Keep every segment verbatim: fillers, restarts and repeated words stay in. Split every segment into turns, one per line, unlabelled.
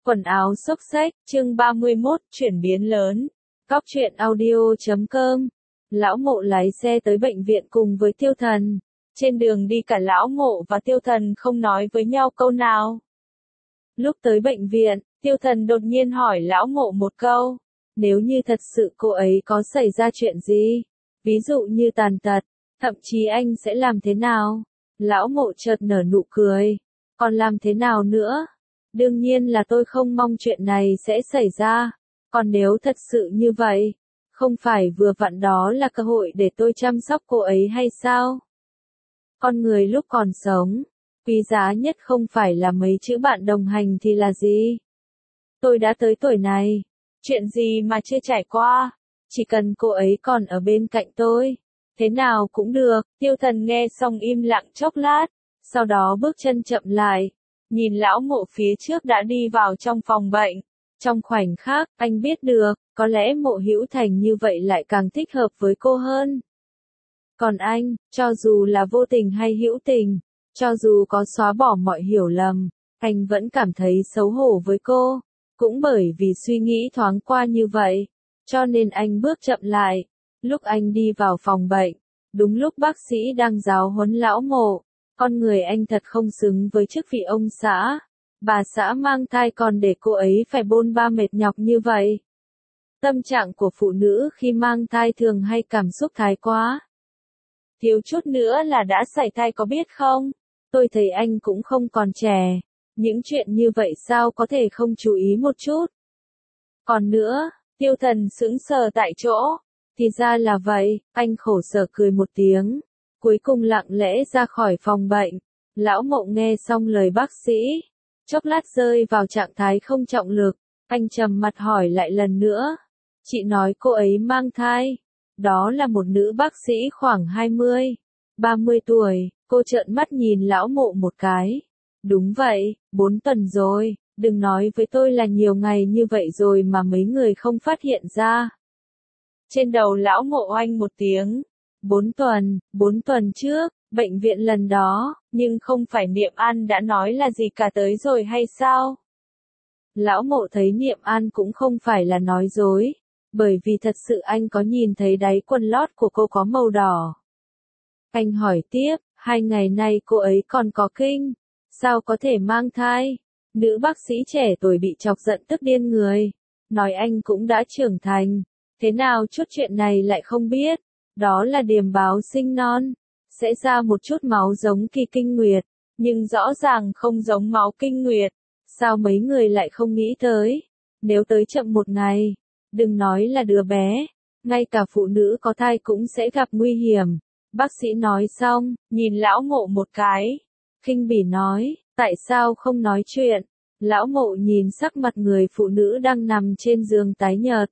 Quần áo xốc xếch, chương ba mươi mốt, chuyển biến lớn. Cóc truyện audio chấm com. Lão Mộ lái xe tới bệnh viện cùng với Tiêu Thần. Trên đường đi cả Lão Mộ và Tiêu Thần không nói với nhau câu nào. Lúc tới bệnh viện, Tiêu Thần đột nhiên hỏi Lão Mộ một câu. Nếu như thật sự cô ấy có xảy ra chuyện gì, ví dụ như tàn tật, thậm chí anh sẽ làm thế nào? Lão Mộ chợt nở nụ cười. Còn làm thế nào nữa? Đương nhiên là tôi không mong chuyện này sẽ xảy ra. Còn nếu thật sự như vậy, không phải vừa vặn đó là cơ hội để tôi chăm sóc cô ấy hay sao? Con người lúc còn sống, quý giá nhất không phải là mấy chữ bạn đồng hành thì là gì? Tôi đã tới tuổi này, chuyện gì mà chưa trải qua, chỉ cần cô ấy còn ở bên cạnh tôi, thế nào cũng được. Tiêu Thần nghe xong im lặng chốc lát, sau đó bước chân chậm lại. Nhìn Lão Mộ phía trước đã đi vào trong phòng bệnh. Trong khoảnh khắc, anh biết được, có lẽ Mộ Hữu Thành như vậy lại càng thích hợp với cô hơn. Còn anh, cho dù là vô tình hay hữu tình, cho dù có xóa bỏ mọi hiểu lầm, anh vẫn cảm thấy xấu hổ với cô. Cũng bởi vì suy nghĩ thoáng qua như vậy, cho nên anh bước chậm lại. Lúc anh đi vào phòng bệnh, đúng lúc bác sĩ đang giáo huấn Lão Mộ. Con người anh thật không xứng với chức vị ông xã. Bà xã mang thai còn để cô ấy phải bôn ba mệt nhọc như vậy. Tâm trạng của phụ nữ khi mang thai thường hay cảm xúc thái quá. Thiếu chút nữa là đã sảy thai có biết không? Tôi thấy anh cũng không còn trẻ. Những chuyện như vậy sao có thể không chú ý một chút? Còn nữa, Tiêu Thần sững sờ tại chỗ. Thì ra là vậy, anh khổ sở cười một tiếng. Cuối cùng lặng lẽ ra khỏi phòng bệnh. Lão Mộ nghe xong lời bác sĩ, chốc lát rơi vào trạng thái không trọng lực. Anh trầm mặt hỏi lại lần nữa. Chị nói cô ấy mang thai. Đó là một nữ bác sĩ khoảng hai mươi, ba mươi tuổi. Cô trợn mắt nhìn Lão Mộ một cái. Đúng vậy, bốn tuần rồi. Đừng nói với tôi là nhiều ngày như vậy rồi mà mấy người không phát hiện ra. Trên đầu Lão Mộ oanh một tiếng. Bốn tuần, bốn tuần trước, bệnh viện lần đó, nhưng không phải Niệm An đã nói là gì cả tới rồi hay sao? Lão Mộ thấy Niệm An cũng không phải là nói dối, bởi vì thật sự anh có nhìn thấy đáy quần lót của cô có màu đỏ. Anh hỏi tiếp, hai ngày nay cô ấy còn có kinh, sao có thể mang thai? Nữ bác sĩ trẻ tuổi bị chọc giận tức điên người, nói anh cũng đã trưởng thành, thế nào chút chuyện này lại không biết? Đó là điềm báo sinh non, sẽ ra một chút máu giống kỳ kinh nguyệt, nhưng rõ ràng không giống máu kinh nguyệt. Sao mấy người lại không nghĩ tới? Nếu tới chậm một ngày, đừng nói là đứa bé, ngay cả phụ nữ có thai cũng sẽ gặp nguy hiểm. Bác sĩ nói xong, nhìn Lão Mộ một cái, khinh bỉ nói, tại sao không nói chuyện? Lão Mộ nhìn sắc mặt người phụ nữ đang nằm trên giường tái nhợt,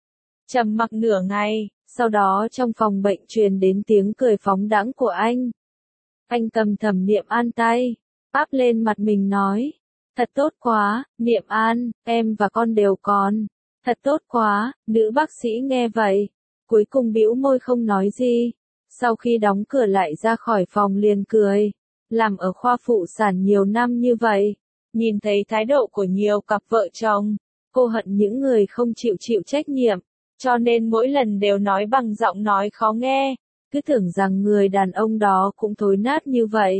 trầm mặc nửa ngày. Sau đó trong phòng bệnh truyền đến tiếng cười phóng đãng của anh. Anh cầm thầm Niệm An tay, áp lên mặt mình nói. Thật tốt quá, Niệm An, em và con đều còn. Thật tốt quá, nữ bác sĩ nghe vậy. Cuối cùng bĩu môi không nói gì. Sau khi đóng cửa lại ra khỏi phòng liền cười. Làm ở khoa phụ sản nhiều năm như vậy. Nhìn thấy thái độ của nhiều cặp vợ chồng. Cô hận những người không chịu chịu trách nhiệm. Cho nên mỗi lần đều nói bằng giọng nói khó nghe, cứ tưởng rằng người đàn ông đó cũng thối nát như vậy.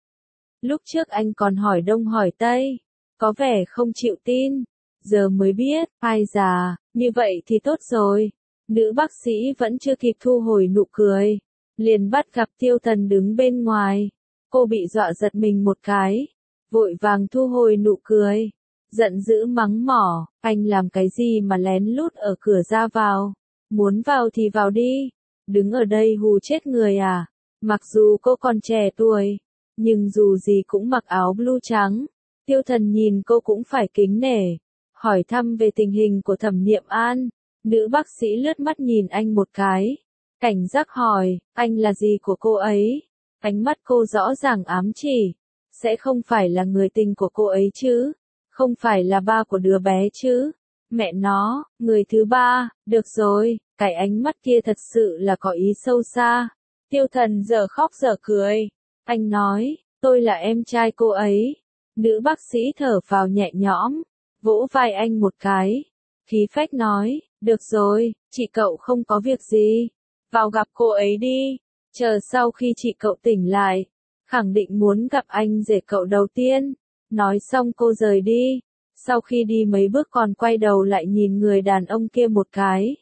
Lúc trước anh còn hỏi đông hỏi tây, có vẻ không chịu tin, giờ mới biết, ai già, như vậy thì tốt rồi. Nữ bác sĩ vẫn chưa kịp thu hồi nụ cười, liền bắt gặp Tiêu Thần đứng bên ngoài. Cô bị dọa giật mình một cái, vội vàng thu hồi nụ cười. Giận dữ mắng mỏ, anh làm cái gì mà lén lút ở cửa ra vào, muốn vào thì vào đi, đứng ở đây hù chết người à? Mặc dù cô còn trẻ tuổi, nhưng dù gì cũng mặc áo blue trắng. Tiêu Thần nhìn cô cũng phải kính nể, hỏi thăm về tình hình của Thẩm Niệm An. Nữ bác sĩ lướt mắt nhìn anh một cái, cảnh giác hỏi, anh là gì của cô ấy? Ánh mắt cô rõ ràng ám chỉ, sẽ không phải là người tình của cô ấy chứ? Không phải là ba của đứa bé chứ? Mẹ nó, người thứ ba, được rồi, cái ánh mắt kia thật sự là có ý sâu xa. Tiêu Thần giờ khóc giờ cười. Anh nói, tôi là em trai cô ấy. Nữ bác sĩ thở phào nhẹ nhõm, vỗ vai anh một cái. Khí phách nói, được rồi, chị cậu không có việc gì. Vào gặp cô ấy đi. Chờ sau khi chị cậu tỉnh lại. Khẳng định muốn gặp anh rể cậu đầu tiên. Nói xong cô rời đi. Sau khi đi mấy bước còn quay đầu lại nhìn người đàn ông kia một cái.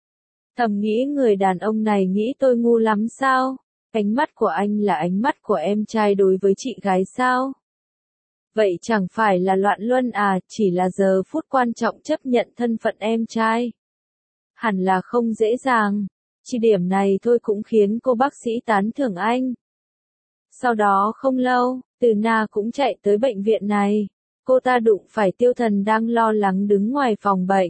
Thầm nghĩ người đàn ông này nghĩ tôi ngu lắm sao? Ánh mắt của anh là ánh mắt của em trai đối với chị gái sao? Vậy chẳng phải là loạn luân à, chỉ là giờ phút quan trọng chấp nhận thân phận em trai. Hẳn là không dễ dàng. Chỉ điểm này thôi cũng khiến cô bác sĩ tán thưởng anh. Sau đó không lâu, Từ Na cũng chạy tới bệnh viện này. Cô ta đụng phải Tiêu Thần đang lo lắng đứng ngoài phòng bệnh.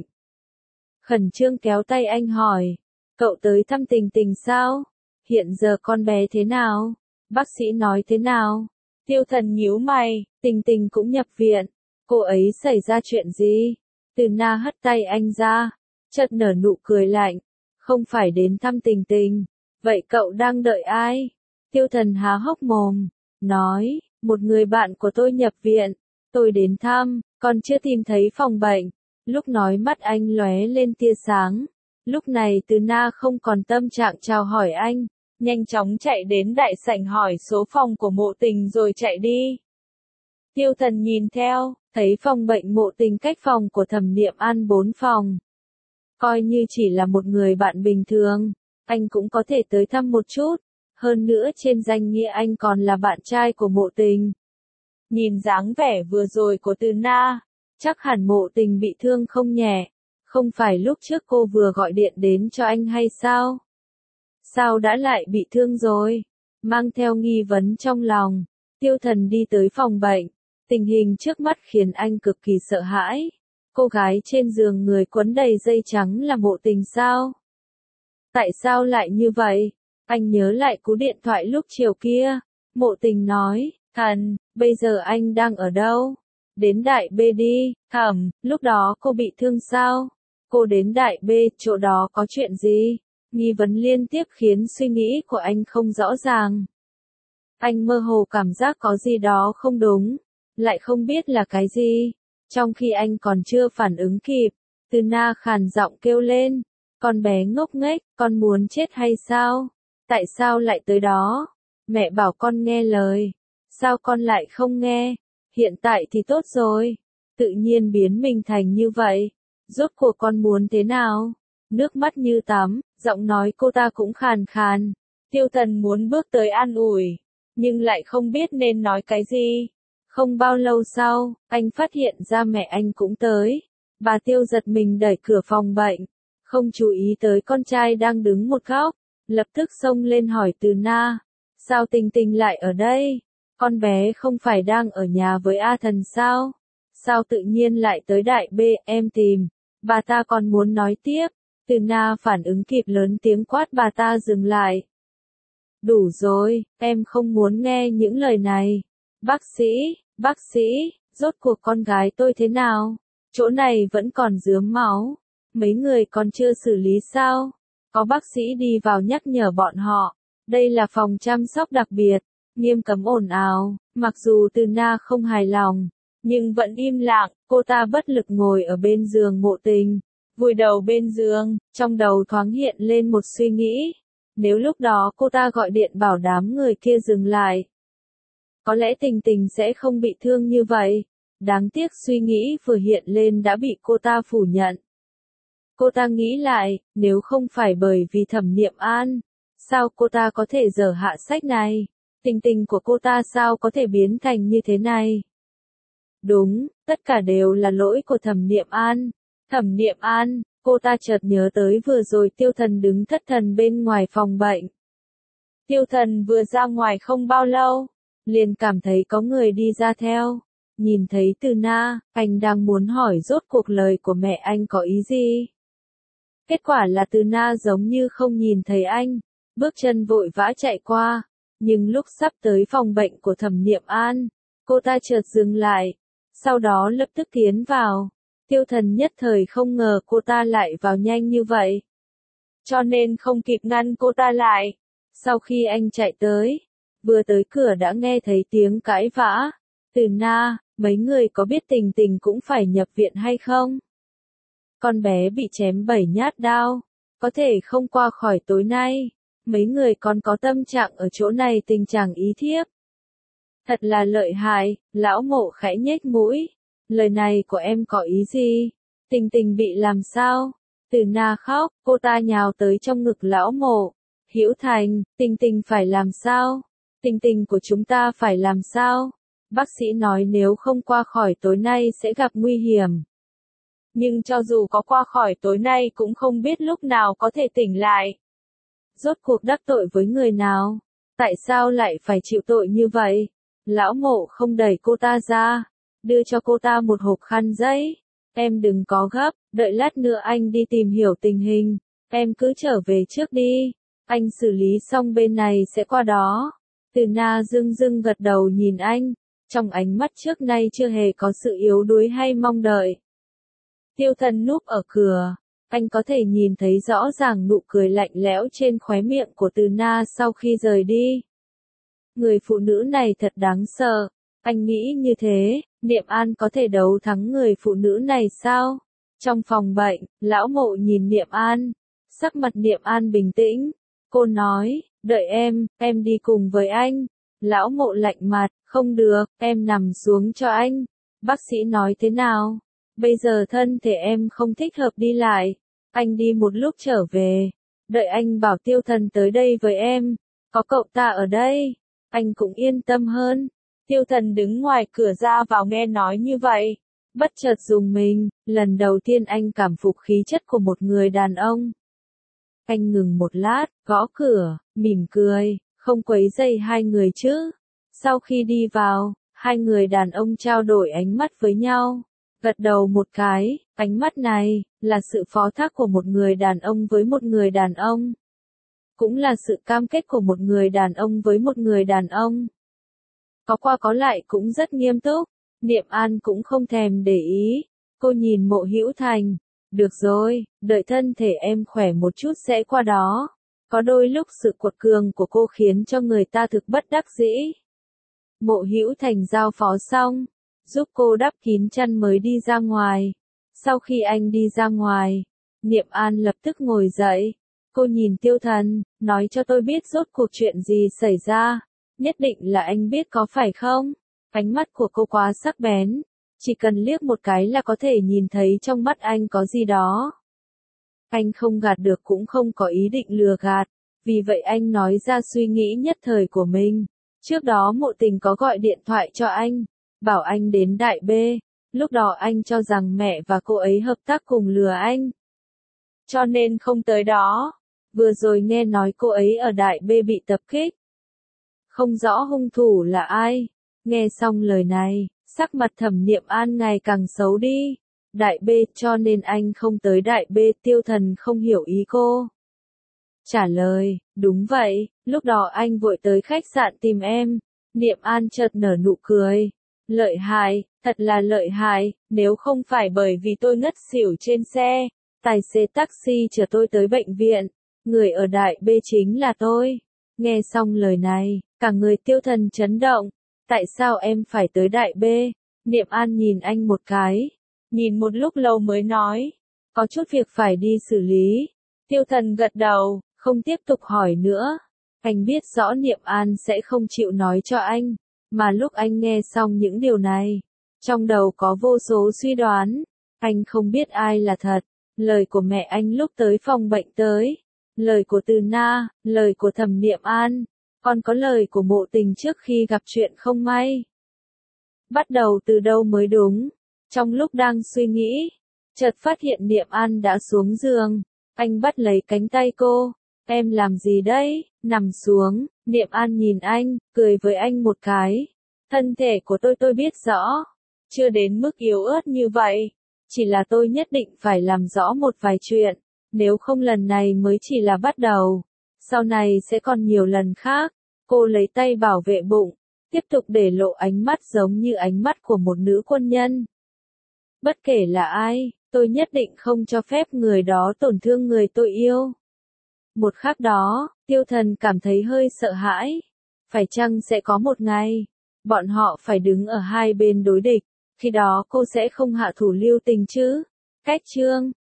Khẩn trương kéo tay anh hỏi, cậu tới thăm Tình Tình sao? Hiện giờ con bé thế nào? Bác sĩ nói thế nào? Tiêu Thần nhíu mày, Tình Tình cũng nhập viện. Cô ấy xảy ra chuyện gì? Từ Na hất tay anh ra, chợt nở nụ cười lạnh. Không phải đến thăm Tình Tình. Vậy cậu đang đợi ai? Tiêu Thần há hốc mồm, nói, một người bạn của tôi nhập viện. Tôi đến thăm, còn chưa tìm thấy phòng bệnh. Lúc nói mắt anh lóe lên tia sáng. Lúc này Từ Na không còn tâm trạng chào hỏi anh. Nhanh chóng chạy đến đại sảnh hỏi số phòng của Mộ Tình rồi chạy đi. Tiêu Thần nhìn theo, thấy phòng bệnh Mộ Tình cách phòng của Thẩm Niệm An bốn phòng. Coi như chỉ là một người bạn bình thường, anh cũng có thể tới thăm một chút. Hơn nữa trên danh nghĩa anh còn là bạn trai của Mộ Tình. Nhìn dáng vẻ vừa rồi của Từ Na, chắc hẳn Mộ Tình bị thương không nhẹ. Không phải lúc trước cô vừa gọi điện đến cho anh hay sao? Sao đã lại bị thương rồi? Mang theo nghi vấn trong lòng, Tiêu Thần đi tới phòng bệnh. Tình hình trước mắt khiến anh cực kỳ sợ hãi. Cô gái trên giường người quấn đầy dây trắng là Mộ Tình sao? Tại sao lại như vậy? Anh nhớ lại cú điện thoại lúc chiều kia. Mộ Tình nói, Thần, bây giờ anh đang ở đâu? Đến Đại B đi. Thẩm, lúc đó cô bị thương sao? Cô đến Đại B, chỗ đó có chuyện gì? Nghi vấn liên tiếp khiến suy nghĩ của anh không rõ ràng. Anh mơ hồ cảm giác có gì đó không đúng, lại không biết là cái gì. Trong khi anh còn chưa phản ứng kịp, Từ Na khàn giọng kêu lên, con bé ngốc nghếch, con muốn chết hay sao? Tại sao lại tới đó? Mẹ bảo con nghe lời, sao con lại không nghe? Hiện tại thì tốt rồi, tự nhiên biến mình thành như vậy. Rốt cuộc con muốn thế nào? Nước mắt như tắm, giọng nói cô ta cũng khàn khàn. Tiêu Thần muốn bước tới an ủi, nhưng lại không biết nên nói cái gì. Không bao lâu sau, anh phát hiện ra mẹ anh cũng tới. Bà Tiêu giật mình đẩy cửa phòng bệnh, không chú ý tới con trai đang đứng một góc, lập tức xông lên hỏi Từ Na, sao Tình Tình lại ở đây? Con bé không phải đang ở nhà với A Thần sao? Sao tự nhiên lại tới Đại B, em tìm. Bà ta còn muốn nói tiếp. Từ Na phản ứng kịp lớn tiếng quát bà ta dừng lại. Đủ rồi, em không muốn nghe những lời này. Bác sĩ, bác sĩ, rốt cuộc con gái tôi thế nào? Chỗ này vẫn còn rướm máu. Mấy người còn chưa xử lý sao? Có bác sĩ đi vào nhắc nhở bọn họ. Đây là phòng chăm sóc đặc biệt, nghiêm cấm ồn ào. Mặc dù Từ Na không hài lòng, nhưng vẫn im lặng. Cô ta bất lực ngồi ở bên giường Mộ Tình, vùi đầu bên giường, trong đầu thoáng hiện lên một suy nghĩ. Nếu lúc đó cô ta gọi điện bảo đám người kia dừng lại, có lẽ Tình Tình sẽ không bị thương như vậy. Đáng tiếc suy nghĩ vừa hiện lên đã bị cô ta phủ nhận. Cô ta nghĩ lại, nếu không phải bởi vì Thẩm Niệm An, sao cô ta có thể dở hạ sách này? Tình tình của cô ta sao có thể biến thành như thế này? Đúng, tất cả đều là lỗi của Thẩm Niệm An. Thẩm Niệm An, cô ta chợt nhớ tới vừa rồi Tiêu Thần đứng thất thần bên ngoài phòng bệnh. Tiêu Thần vừa ra ngoài không bao lâu, liền cảm thấy có người đi ra theo. Nhìn thấy Từ Na, anh đang muốn hỏi rốt cuộc lời của mẹ anh có ý gì. Kết quả là Từ Na giống như không nhìn thấy anh, bước chân vội vã chạy qua. Nhưng lúc sắp tới phòng bệnh của Thẩm Niệm An, cô ta chợt dừng lại, sau đó lập tức tiến vào. Tiêu Thần nhất thời không ngờ cô ta lại vào nhanh như vậy, cho nên không kịp ngăn cô ta lại. Sau khi anh chạy tới, vừa tới cửa đã nghe thấy tiếng cãi vã. Từ Na, mấy người có biết Tình Tình cũng phải nhập viện hay không? Con bé bị chém bảy nhát đao, có thể không qua khỏi tối nay. Mấy người còn có tâm trạng ở chỗ này tình trạng ý thiếp. Thật là lợi hại, lão Mộ khẽ nhếch mũi. Lời này của em có ý gì? Tình Tình bị làm sao? Từ Na khóc, cô ta nhào tới trong ngực lão Mộ. Hữu Thành, Tình Tình phải làm sao? Tình Tình của chúng ta phải làm sao? Bác sĩ nói nếu không qua khỏi tối nay sẽ gặp nguy hiểm. Nhưng cho dù có qua khỏi tối nay cũng không biết lúc nào có thể tỉnh lại. Rốt cuộc đắc tội với người nào? Tại sao lại phải chịu tội như vậy? Lão Mộ không đẩy cô ta ra, đưa cho cô ta một hộp khăn giấy. Em đừng có gấp, đợi lát nữa anh đi tìm hiểu tình hình. Em cứ trở về trước đi. Anh xử lý xong bên này sẽ qua đó. Từ Na dưng dưng gật đầu nhìn anh. Trong ánh mắt trước nay chưa hề có sự yếu đuối hay mong đợi. Tiêu Thần núp ở cửa. Anh có thể nhìn thấy rõ ràng nụ cười lạnh lẽo trên khóe miệng của Từ Na sau khi rời đi. Người phụ nữ này thật đáng sợ. Anh nghĩ như thế, Niệm An có thể đấu thắng người phụ nữ này sao? Trong phòng bệnh, lão Mộ nhìn Niệm An. Sắc mặt Niệm An bình tĩnh. Cô nói, đợi em, em đi cùng với anh. Lão Mộ lạnh mặt, không được, em nằm xuống cho anh. Bác sĩ nói thế nào? Bây giờ thân thể em không thích hợp đi lại. Anh đi một lúc trở về. Đợi anh bảo Tiêu Thần tới đây với em. Có cậu ta ở đây. Anh cũng yên tâm hơn. Tiêu Thần đứng ngoài cửa ra vào nghe nói như vậy. Bất chợt rùng mình, lần đầu tiên anh cảm phục khí chất của một người đàn ông. Anh ngừng một lát, gõ cửa, mỉm cười, không quấy rầy hai người chứ. Sau khi đi vào, hai người đàn ông trao đổi ánh mắt với nhau. Gật đầu một cái, ánh mắt này, là sự phó thác của một người đàn ông với một người đàn ông. Cũng là sự cam kết của một người đàn ông với một người đàn ông. Có qua có lại cũng rất nghiêm túc, Niệm An cũng không thèm để ý. Cô nhìn Mộ Hữu Thành, được rồi, đợi thân thể em khỏe một chút sẽ qua đó. Có đôi lúc sự cuột cường của cô khiến cho người ta thực bất đắc dĩ. Mộ Hữu Thành giao phó xong, giúp cô đắp kín chăn mới đi ra ngoài. Sau khi anh đi ra ngoài, Niệm An lập tức ngồi dậy. Cô nhìn Tiêu Thần, nói cho tôi biết rốt cuộc chuyện gì xảy ra. Nhất định là anh biết có phải không? Ánh mắt của cô quá sắc bén. Chỉ cần liếc một cái là có thể nhìn thấy trong mắt anh có gì đó. Anh không gạt được cũng không có ý định lừa gạt. Vì vậy anh nói ra suy nghĩ nhất thời của mình. Trước đó Mộ Tình có gọi điện thoại cho anh. Bảo anh đến Đại B. Lúc đó anh cho rằng mẹ và cô ấy hợp tác cùng lừa anh. Cho nên không tới đó. Vừa rồi nghe nói cô ấy ở Đại B bị tập kích. Không rõ hung thủ là ai. Nghe xong lời này, sắc mặt Thẩm Niệm An ngày càng xấu đi. Đại B cho nên anh không tới Đại B. Tiêu Thần không hiểu ý cô. Trả lời, đúng vậy, lúc đó anh vội tới khách sạn tìm em. Niệm An chợt nở nụ cười. Lợi hại, thật là lợi hại, nếu không phải bởi vì tôi ngất xỉu trên xe, tài xế taxi chở tôi tới bệnh viện, người ở Đại B chính là tôi. Nghe xong lời này, cả người Tiêu Thần chấn động. Tại sao em phải tới Đại B? Niệm An nhìn anh một cái, nhìn một lúc lâu mới nói, có chút việc phải đi xử lý. Tiêu Thần gật đầu, không tiếp tục hỏi nữa. Anh biết rõ Niệm An sẽ không chịu nói cho anh, mà lúc anh nghe xong những điều này, trong đầu có vô số suy đoán. Anh không biết ai là thật, lời của mẹ anh lúc tới phòng bệnh tới, lời của Từ Na, lời của Thẩm Niệm An, còn có lời của Mộ Tình trước khi gặp chuyện không may. Bắt đầu từ đâu mới đúng? Trong lúc đang suy nghĩ, chợt phát hiện Niệm An đã xuống giường. Anh bắt lấy cánh tay cô. Em làm gì đấy? Nằm xuống. Niệm An nhìn anh, cười với anh một cái. Thân thể của tôi tôi biết rõ. Chưa đến mức yếu ớt như vậy. Chỉ là tôi nhất định phải làm rõ một vài chuyện. Nếu không lần này mới chỉ là bắt đầu. Sau này sẽ còn nhiều lần khác. Cô lấy tay bảo vệ bụng. Tiếp tục để lộ ánh mắt giống như ánh mắt của một nữ quân nhân. Bất kể là ai, tôi nhất định không cho phép người đó tổn thương người tôi yêu. Một khắc đó, Tiêu Thần cảm thấy hơi sợ hãi. Phải chăng sẽ có một ngày, Bọn họ phải đứng ở hai bên đối địch, khi đó cô sẽ không hạ thủ lưu tình chứ. Cách chương